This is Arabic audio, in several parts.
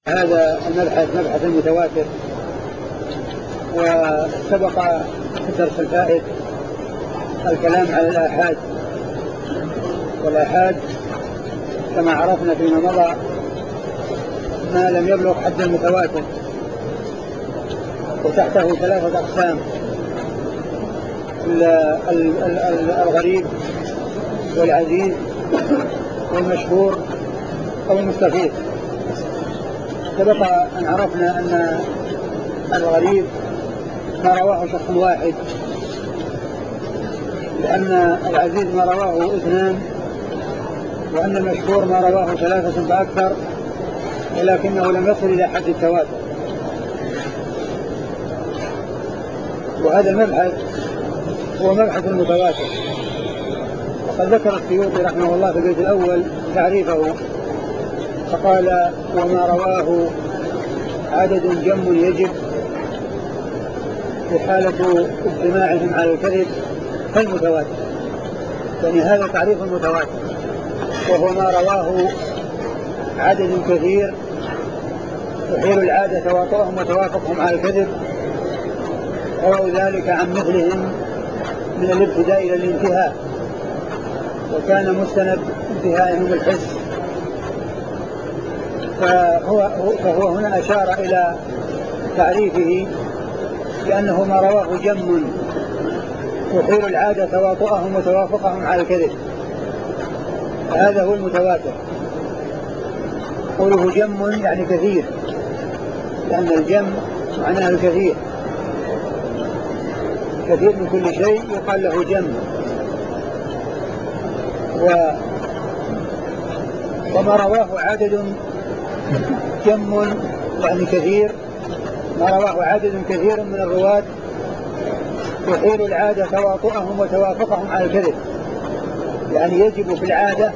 هذا مبحث متواتر. وسبق في الدرس الفائت الكلام على الآحاد، والآحاد كما عرفنا فيما مضى ما لم يبلغ حد المتواتر، وتحته ثلاثة أقسام: الغريب والعزيز والمشهور أو المستفيض. سبق أن عرفنا أن الغريب ما رواه شخص واحد، لأن العزيز ما رواه اثنان، وأن المشهور ما رواه ثلاثة فأكثر، ولكنه لم يصل إلى حد التواتر. وهذا المبحث هو مبحث المتواتر. وقد ذكر السيوطي رحمه الله في البيت الأول تعريفه، فقال: وما رواه عدد جم يجب في حالة اجتماعهم على الكذب فالمتواتر. يعني هذا تعريف المتواتر، وهو ما رواه عدد كثير تحيل العادة تواطؤهم وتوافقهم على الكذب، رووا ذلك عن مثلهم من الابتداء إلى الانتهاء، وكان مستند انتهائهم الحس. فهو هنا أشار إلى تعريفه لأنه ما رواه جم تحيل العادة تواطؤهم وتوافقهم على الكذب، هذا هو المتواتر. قوله جم يعني كثير، لأن الجم معناه الكثير، كثير من كل شيء يقال له جم. وما رواه عدد جم يعني كثير، ما رواه عدد كثير من الرواة يحيل العادة تواطؤهم وتوافقهم على الكذب. يعني يجب في العادة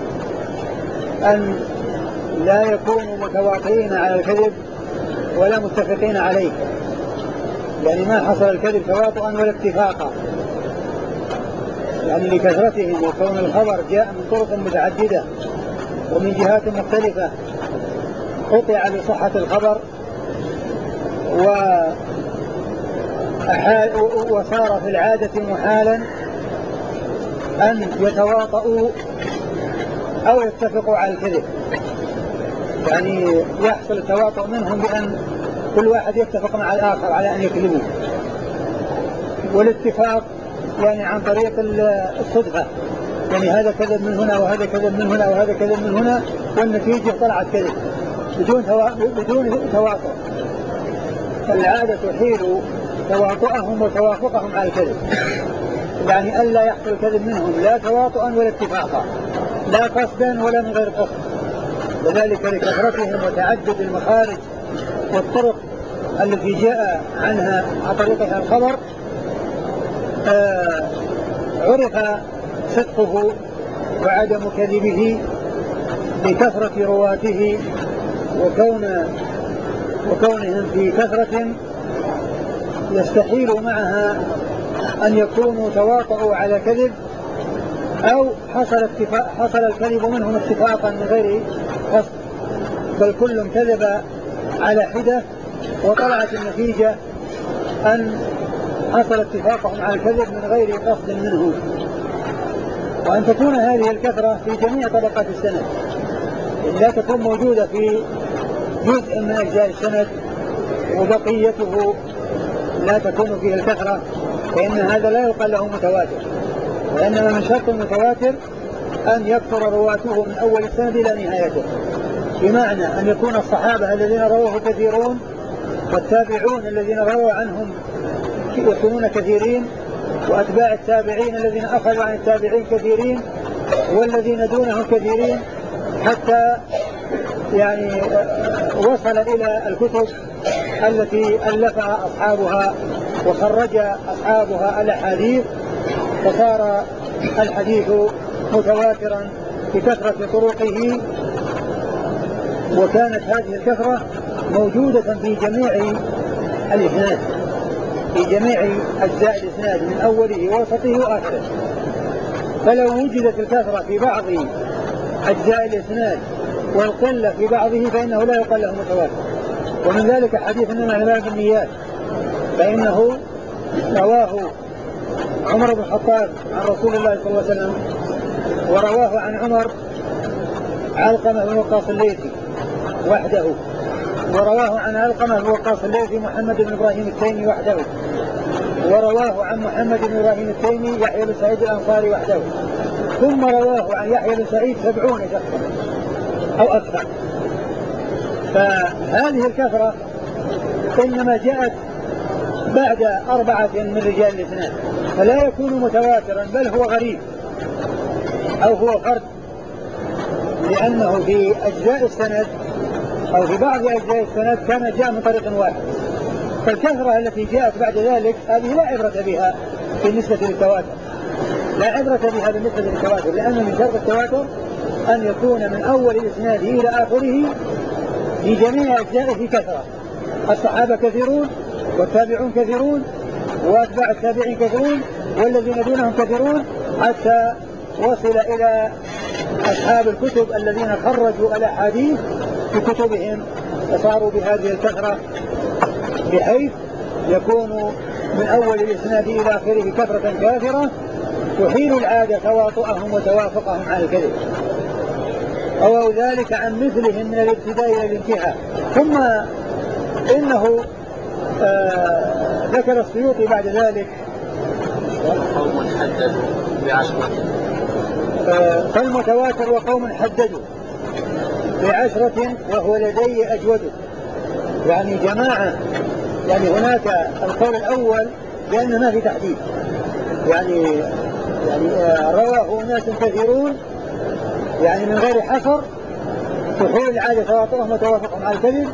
أن لا يكونوا متواطئين على الكذب ولا متفقين عليه، يعني ما حصل الكذب تواطؤا ولا اتفاقا، يعني لكثرتهم، وكون الخبر جاء من طرق متعددة ومن جهات مختلفة قطع بصحة الخبر وصار في العادة محالا أن يتواطؤوا أو يتفقوا على الكذب. يعني يحصل التواطؤ منهم بأن كل واحد يتفق مع الآخر على أن يكذبوا، والاتفاق يعني عن طريق الصدفة، يعني هذا كذب من هنا وهذا كذب من هنا وهذا كذب من هنا، والنتيجة طلعت كذب بدون تواطؤ. العادة تحيل تواطؤهم وتوافقهم على الكذب، يعني ألا يحصل كذب منهم لا تواطؤا ولا اتفاقا، لا قصدا ولا من غير قصد، وذلك لكثرتهم وتعدد المخارج والطرق التي جاء عنها عن طريقها الخبر. عرف صدقه وعدم كذبه لكثرة رواته وكونهم في كثرة يستحيل معها أن يكونوا تواطؤوا على كذب، أو حصل الكذب منهم اتفاقا من غير قصد، بل كل كذب على حدة، وطلعت النتيجة أن حصل اتفاقهم على الكذب من غير قصد منه. وأن تكون هذه الكثرة في جميع طبقات السند، لا تكون موجودة في جزء من أجزاء السند وبقيته لا تكون فيه الكثرة، فإن هذا لا يقال له متواتر. وإنما من شرط المتواتر أن يكثر رواته من أول السند إلى نهايته، بمعنى أن يكون الصحابة الذين رواه كثيرون، والتابعون الذين رووا عنهم يكونون كثيرين، وأتباع التابعين الذين أخذوا عن التابعين كثيرين، والذين دونهم كثيرين، حتى يعني وصل إلى الكتب التي ألفها أصحابها وخرج أصحابها الأحاديث، فصار الحديث متواترا بكثرة طرقه. وكانت هذه الكثرة موجودة في جميع الإسناد، في جميع أجزاء الإسناد من أوله ووسطه وآخره. فلو وجدت الكثرة في بعض أجزاء الإسناد والقلة في بعضه فإنه لا يقال له متواتر. ومن ذلك حديث إنما الأعمال بالنيات، فإنه رواه عمر بن الخطاب عن رسول الله صلى الله عليه وسلم، ورواه عن عمر علقمة بن وقاص الليثي وحده، ورواه عن علقمة بن وقاص الليثي محمد بن إبراهيم التيمي وحده، ورواه عن محمد بن إبراهيم التيمي يحيى بن سعيد الأنصاري وحده، ثم رواه عن يحيى بن سعيد 70 شخصا أو أكثر. فهذه الكثرة إنما جاءت بعد 4 من رجال الاثنان، فلا يكون متواترا بل هو غريب أو هو فرد، لأنه في أجزاء السند أو في بعض أجزاء السند كان جاء من طريق واحد. فالكثرة التي جاءت بعد ذلك هذه لا عبرة بها بالنسبة للتواتر، لا عبرة بها بالنسبة للتواتر، لأن من شرط التواتر أن يكون من أول الإسناد إلى آخره في جميع أجزائه كثرة. الصحابة كثيرون، والتابعون كثيرون، وأتباع التابعين كثيرون، والذين دونهم كثيرون، حتى وصل إلى أصحاب الكتب الذين خرجوا الأحاديث في كتبهم فصاروا بهذه الكثرة، بحيث يكون من أول الإسناد إلى آخره كثرة كافرة تحيل العادة تواطؤهم وتوافقهم على الكذب، أو ذلك عن مثلهم من الابتداء إلى الانتهاء. ثم إنه ذكر السيوطي بعد ذلك قوم حددوا ب10، فالمتواتر وقوم حددوا ب10 وهو لدي أجود. يعني جماعة، يعني هناك القول الأول لأنه ما في تحديد، يعني رواه ناس كثيرون يعني من غير حصر تحيل العادة تواطؤهم وتوافقهم على الكذب.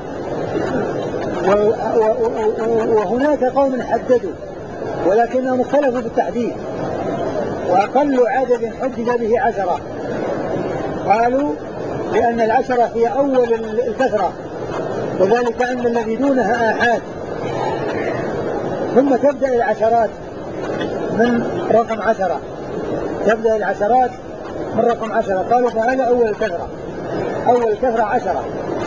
وهناك قوم حددوا ولكنهم اختلفوا في التحديد، وأقل عدد حدد به 10، قالوا لأن 10 هي أول الكثرة، وذلك أن الذي دونها آحاد، ثم تبدأ العشرات من رقم 10، تبدأ العشرات من رقم 10. قالوا فهذا أول الكثرة، أول الكثرة 10.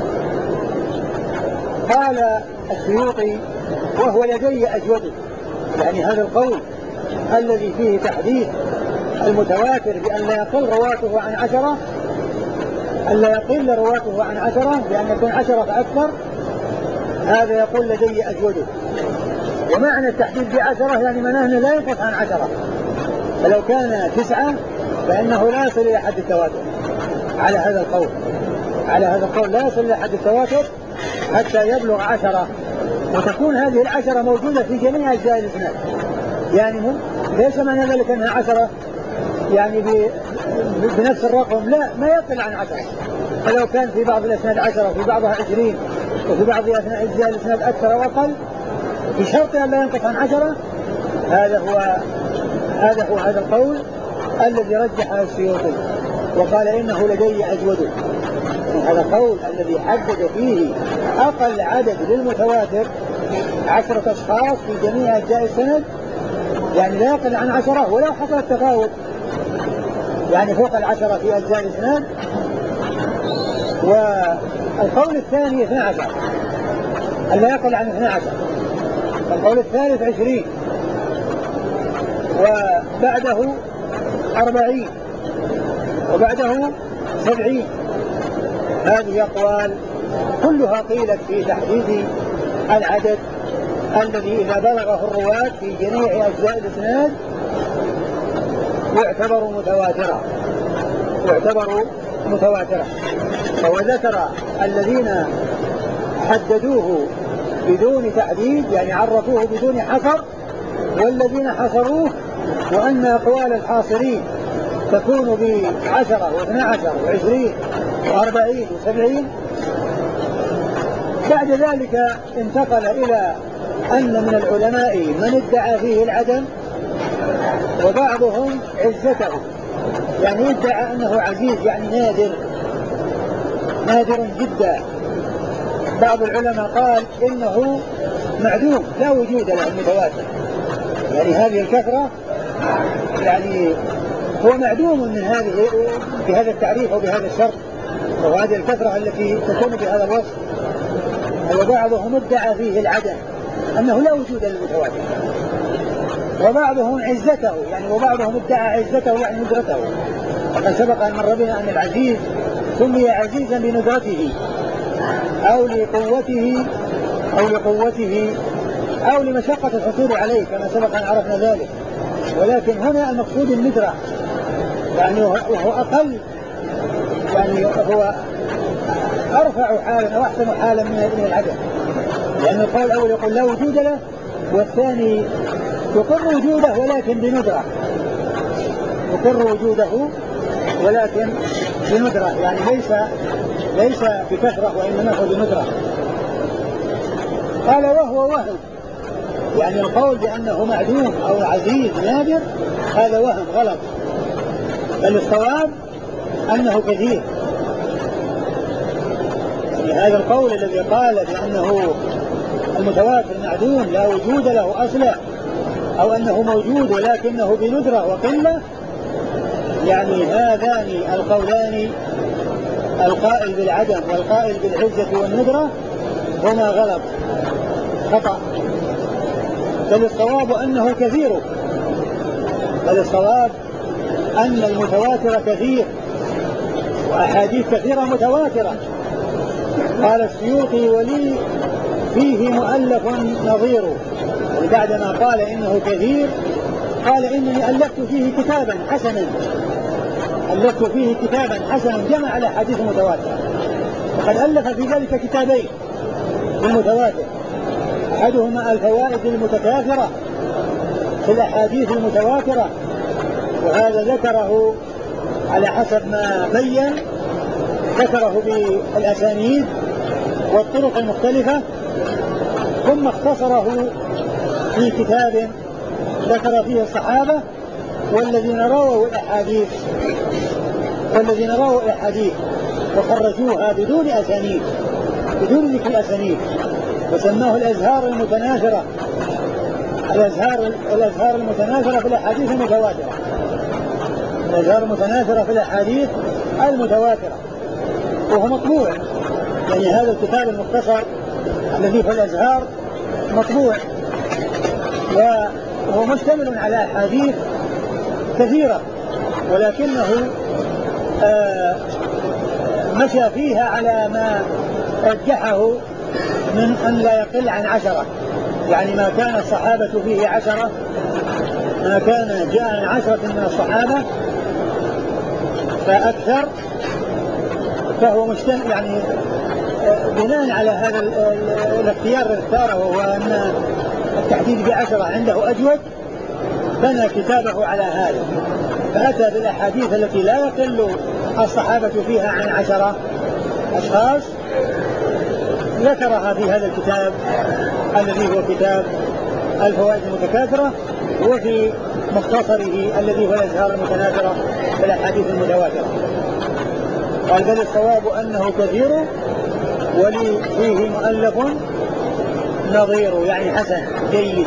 قال السيوطي وهو لدي أجود، يعني هذا القول الذي فيه تحديد المتواتر بأن لا يقل رواته عن 10، أن لا يقل رواته عن 10 بأن يكون 10 فأكثر، هذا يقول لدي أجود. ومعنى التحديد ب10 يعني معناه أنه لا ينقص عن 10، فلو كان 9 فإنه لا يصل إلى حد التواتر. على هذا القول، على هذا القول لا يصل إلى حد التواتر حتى يبلغ 10، وتكون هذه 10 موجودة في جميع أجزاء الإسناد. يعني ليس معنى ذلك أنها 10 يعني بنفس الرقم، لا، ما يقل عن 10. فلو كان في بعض الإسناد 10 وفي بعضها 20 وفي بعض أجزاء الإسناد أكثر أو أقل بشرط أن لا ينقص عن 10، هذا هو هذا القول الذي رجحه السيوطي وقال إنه لدي أجود. هذا القول الذي حدد فيه أقل عدد للمتواتر 10 أشخاص في جميع أجزاء السند، يعني لا يقل عن 10 ولو حصل التفاوت، يعني فوق 10 في أجزاء الإسناد. والقول الثاني 12 لا يقل عن 12. القول الثالث 20 وبعده 40 وبعده 70. هذه أقوال كلها قيلت في تحديد العدد الذي إذا بلغه الرواة في جميع أجزاء الإسناد يعتبر متواترا. فهو ذكر الذين حددوه بدون تحديد يعني عرفوه بدون حصر، والذين حصروه، وأن أقوال الحاصرين تكون ب10 و12 و20 و40 و70. بعد ذلك انتقل إلى أن من العلماء من ادعى فيه العدم، وبعضهم عزته، يعني ادعى أنه عزيز يعني نادر جدا. بعض العلماء قال إنه معدوم لا وجود له المتواتر، يعني هذه الكثرة يعني هو معدوم من هذه بهذا التعريف وبهذا الشرط، وهذه الكثرة التي تكون بهذا الوصف وبعضهم ادعى فيه العدم أنه لا وجود للمتواتر، وبعضهم عزته يعني وبعضهم ادعى عزته يعني ندرته. وقد سبق أن مر بنا أن العزيز سمي عزيزا بندرته أو لقوته أو لمشقة الحصول عليه كما سبق أن عرفنا ذلك. ولكن هنا المقصود الندرة يعني وهو أقل يعني هو أرفع حالا أو أحسن حالا من العدم، لأن القول الأول يقول لا وجود له، والثاني يقر وجوده ولكن بندرة، يقر وجوده ولكن بندرة يعني ليس بكثرة وإنما هو بندرة. قال وهو وهم، يعني القول بأنه معدوم أو عزيز نادر هذا وهم غلط، بل الصواب أنه كثير. يعني هذا القول الذي قال بأنه المتواتر معدوم لا وجود له أصلا أو أنه موجود ولكنه بندرة وقلة، يعني هذان القولان القائل بالعدم والقائل بالعزة والندرة هما غلط خطأ، بل الصواب أنه كثير، بل الصواب أن المتواتر كثير وأحاديث كثيرة متواترة. قال السيوطي ولي فيه مؤلف نظيره، بعدما قال إنه كثير قال إنني ألفت فيه كتابا حسنا جمع الأحاديث المتواترة، وقد ألف في ذلك كتابين المتواتر، أحدهما الفوائد المتكاثرة في الأحاديث المتواترة، وهذا ذكره على حسب ما بين، ذكره بالأسانيد والطرق المختلفة، ثم اختصره في كتاب ذكر فيه الصحابة والذين رووا الأحاديث وخرجوها بدون أسانيد، بدون ذكر الأسانيد، وسماه الأزهار المتناثرة، الأزهار المتناثرة في الأحاديث المتواترة، الأزهار المتناثرة في الأحاديث المتواترة، وهو مطبوع. يعني هذا الكتاب المختصر الذي في الأزهار مطبوع، وهو مشتمل على أحاديث كثيرة، ولكنه مشى فيها على ما رجحه من أن لا يقل عن 10، يعني ما كان الصحابة فيه 10، ما كان جاء عن 10 من الصحابة فأكثر، فهو مشتمل يعني بناء على هذا الاختيار اللي اختاره، وهو أن التحديد ب10 عنده أجود، بنى كتابه على هذا، فأتى بالأحاديث التي لا يقل الصحابة فيها عن 10 أشخاص، ذكرها في هذا الكتاب الذي هو كتاب الفوائد المتكاثرة، وفي مختصره الذي هو الأزهار المتناثرة في الأحاديث المتواترة. قال بل الصواب أنه كثير ولي فيه مؤلف نظير يعني حسن جيد.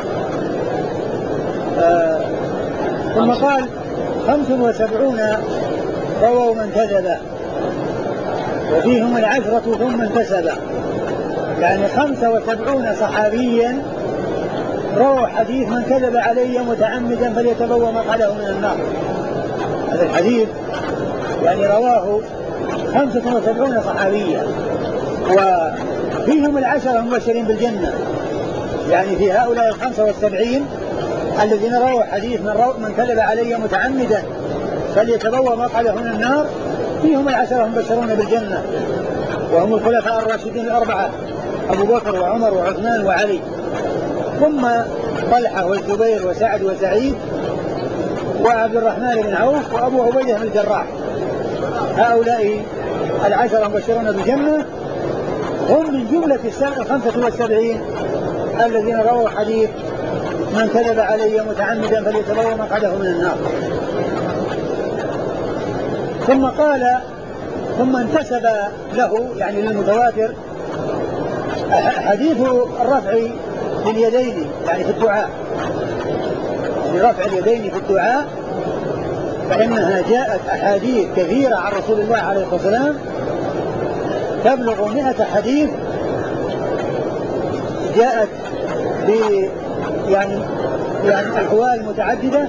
ثم قال 75 رووا من كذب وفيهم 10 ثم انتسب، يعني 75 صحابيا رووا حديث من كذب علي متعمدا فليتبوأ مقعده من النار. هذا الحديث يعني رواه 75 صحابيا، وفيهم 10 مبشرين بالجنة، يعني في هؤلاء 75 الذين رووا حديث من كذب علي متعمدا فليتبوأ مقعده من النار، فيهم 10 مبشرون بالجنة، وهم الخلفاء الراشدين 4، أبو بكر وعمر وعثمان وعلي، ثم طلحة والزبير وسعد وسعيد وعبد الرحمن بن عوف وأبو عبيدة بن الجراح. هؤلاء 10 مبشرون بالجنة هم من جملة 75 الذين رووا حديث من كذب علي متعمدا فليتبوأ مقعده من النار. ثم قال ثم انتسب له يعني للمتواتر حديث الرفع باليدين يعني في الدعاء، رفع اليدين في الدعاء، فإنها جاءت أحاديث كثيرة عن رسول الله عليه الصلاة والسلام تبلغ 100 حديث جاءت ب يعني أحوال متعددة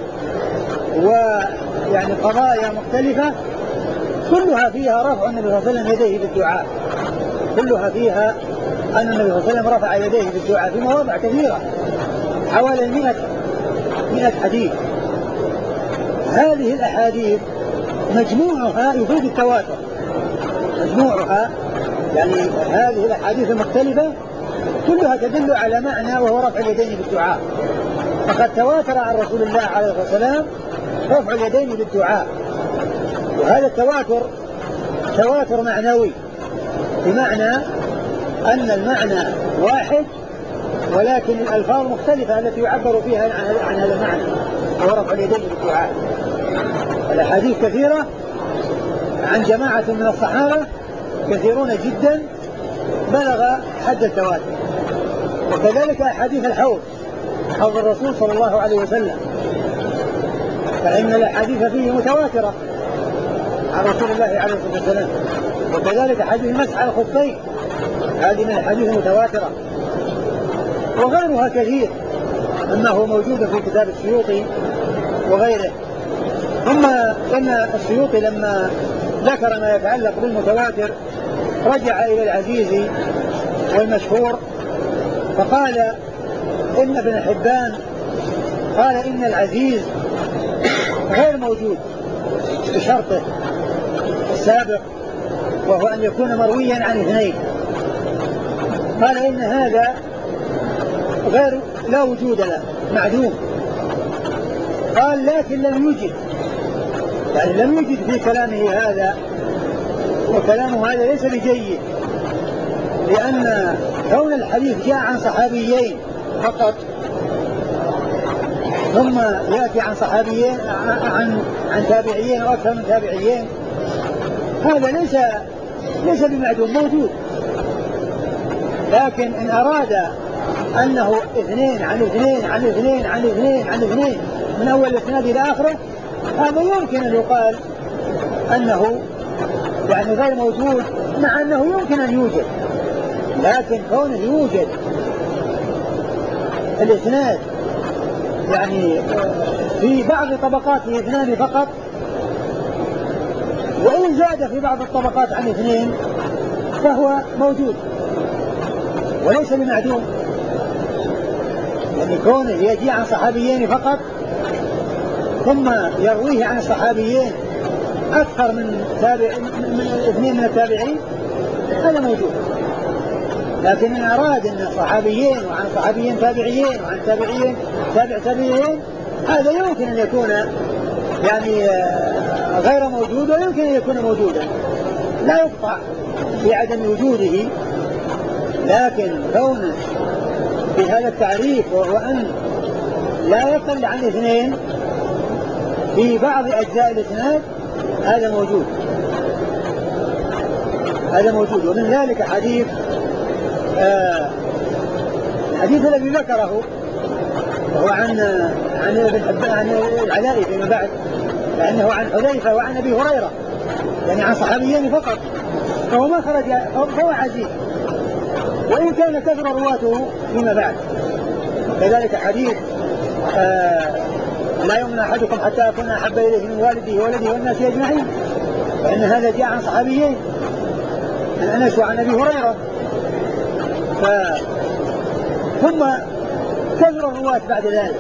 ويعني قضايا مختلفة، كلها فيها رفع النبي صلى الله عليه وسلم يديه بالدعاء، كلها فيها أن النبي صلى الله عليه وسلم رفع يديه بالدعاء في مواضع كثيرة حوالي 100 حديث. هذه الأحاديث مجموعها يفيد التواتر، مجموعها يعني هذه الأحاديث المختلفة كلها تدل على معنى وهو رفع اليدين بالدعاء، فقد تواتر عن رسول الله عليه الصلاة والسلام رفع اليدين بالدعاء. وهذا التواتر تواتر معنوي، بمعنى أن المعنى واحد ولكن الألفاظ مختلفة التي يعبر فيها عن هذا المعنى وهو رفع اليدين بالدعاء. الأحاديث كثيرة عن جماعة من الصحابة كثيرون جدا بلغ حد التواتر. وكذلك أحاديث الحوض، حوض الرسول صلى الله عليه وسلم، فإن الأحاديث فيه متواترة عن رسول الله عليه الصلاة والسلام. وكذلك حديث المسح على الخفين، هذه من الحديث المتواترة. وغيرها كثير مما هو موجود في كتاب السيوطي وغيره. ثم إن السيوطي لما ذكر ما يتعلق بالمتواتر رجع إلى العزيز والمشهور، فقال إن ابن حبان قال إن العزيز غير موجود بشرطه السابق وهو أن يكون مرويا عن اثنين. قال إن هذا غير لا وجود له، معدوم. قال لكن لم يوجد، يعني لم يوجد في كلامه هذا، وكلامه هذا ليس بجيد، لأن كون الحديث جاء عن صحابيين فقط ثم يأتي عن صحابيين عن تابعيين أو أكثر من تابعيين، هذا ليس بمعدوم، موجود. لكن إن أراد أنه اثنين عن اثنين عن اثنين عن اثنين عن اثنين من أول الإسناد إلى آخره، هذا يمكن أن يقال أنه يعني غير موجود، مع أنه يمكن أن يوجد. لكن كونه يوجد الإسناد يعني في بعض طبقاته اثنان فقط، وإن زاد في بعض الطبقات عن اثنين فهو موجود وليس بمعدوم. يعني كونه يجي عن صحابيين فقط ثم يرويه عن الصحابيين أكثر من اثنين من التابعين، هذا موجود. لكن إن أراد أن صحابيين وعن صحابيين تابعيين وعن تابعيين تابعيين، هذا يمكن أن يكون يعني غير موجود، ويمكن أن يكون موجودا، لا يقطع بعدم وجوده. لكن كونه بهذا التعريف وهو أن لا يقل عن اثنين في بعض أجزاء الإسناد، هذا موجود، هذا موجود. ومن ذلك حديث الحديث الذي ذكره وهو عن ابن حبان عن العلاء فيما بعد، لأنه عن حذيفة وعن أبي هريرة، يعني عن صحابيين فقط، فهو ما خرج، فهو عزيز وإن كان كثر رواته فيما بعد. كذلك حديث لا يؤمن أحدكم حتى أكون أحب إليه من والده وولده والناس أجمعين، فإن هذا جاء عن صحابيين، عن أنس وعن أبي هريرة. ثم كثر الرواة بعد ذلك،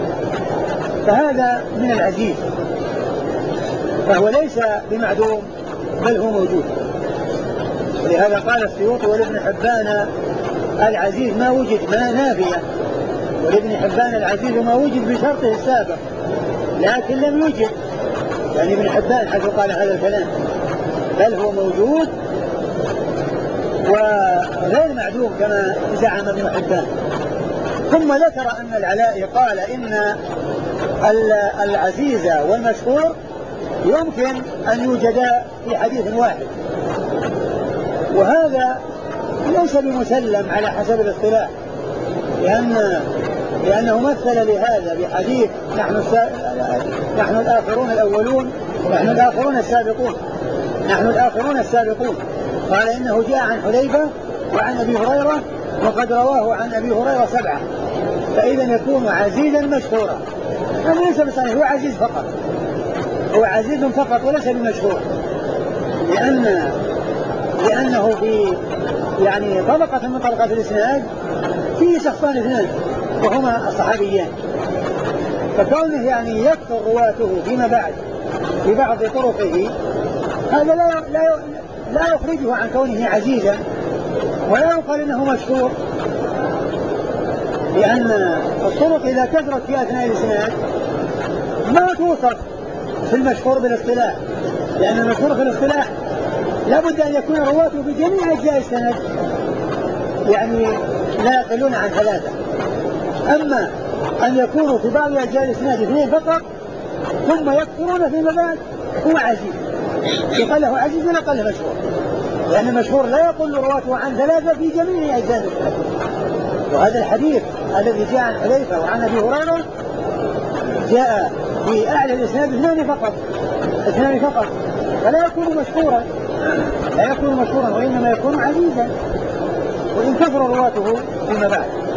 فهذا من العزيز، فهو ليس بمعدوم بل هو موجود. ولهذا قال السيوطي ولابن حبان العزيز ما وجد، ما نافية، ولابن حبان العزيز ما وجد بشرطه السابق لكن لم يوجد، يعني ابن حبان حيث قال هذا الكلام، بل هو موجود وغير معدوم كما زعم ابن حبان. ثم ذكر أن العلاء قال إن العزيز والمشهور يمكن أن يوجدا في حديث واحد، وهذا ليس بمسلم على حسب الاصطلاح، لأنه مثل لهذا بحديث نحن الآخرون الأولون، نحن الآخرون السابقون، نحن الآخرون السابقون، قال إنه جاء عن حذيفة وعن أبي هريرة وقد رواه عن أبي هريرة 7، فإذا يكون عزيزا مشهورا. هذا ليس بصحيح، هو عزيز فقط، هو عزيز فقط وليس بمشهور، لأنه في يعني طبقة من طبقات الإسناد فيه شخصان اثنان وهما الصحابيان، فكونه يعني يكثر رواته فيما بعد في بعض طرقه هذا لا يخرجه عن كونه عزيزا، ولا يقال انه مشهور، لأن الطرق إذا كثرت في أثناء الإسناد ما توصف في المشهور بالاصطلاح، لأن المشهور في الاصطلاح لابد أن يكون رواته بجميع أجزاء السند يعني لا يقلون عن 3، أما أن يكونوا في بعض أجزاء الإسناد 2 فقط ثم يكثرون فيما بعد هو عزيز، يقال له عزيز ولا قال له مشهور، لأن المشهور لا يقل رواته عن 3 في جميع أجزاء الإسناد. وهذا الحديث الذي جاء عن حذيفة وعن أبي هريرة جاء في أعلى الإسناد 2 فقط، فلا يكون مشهورا، وإنما يكون عزيزا وإن كثر رواته فيما بعد.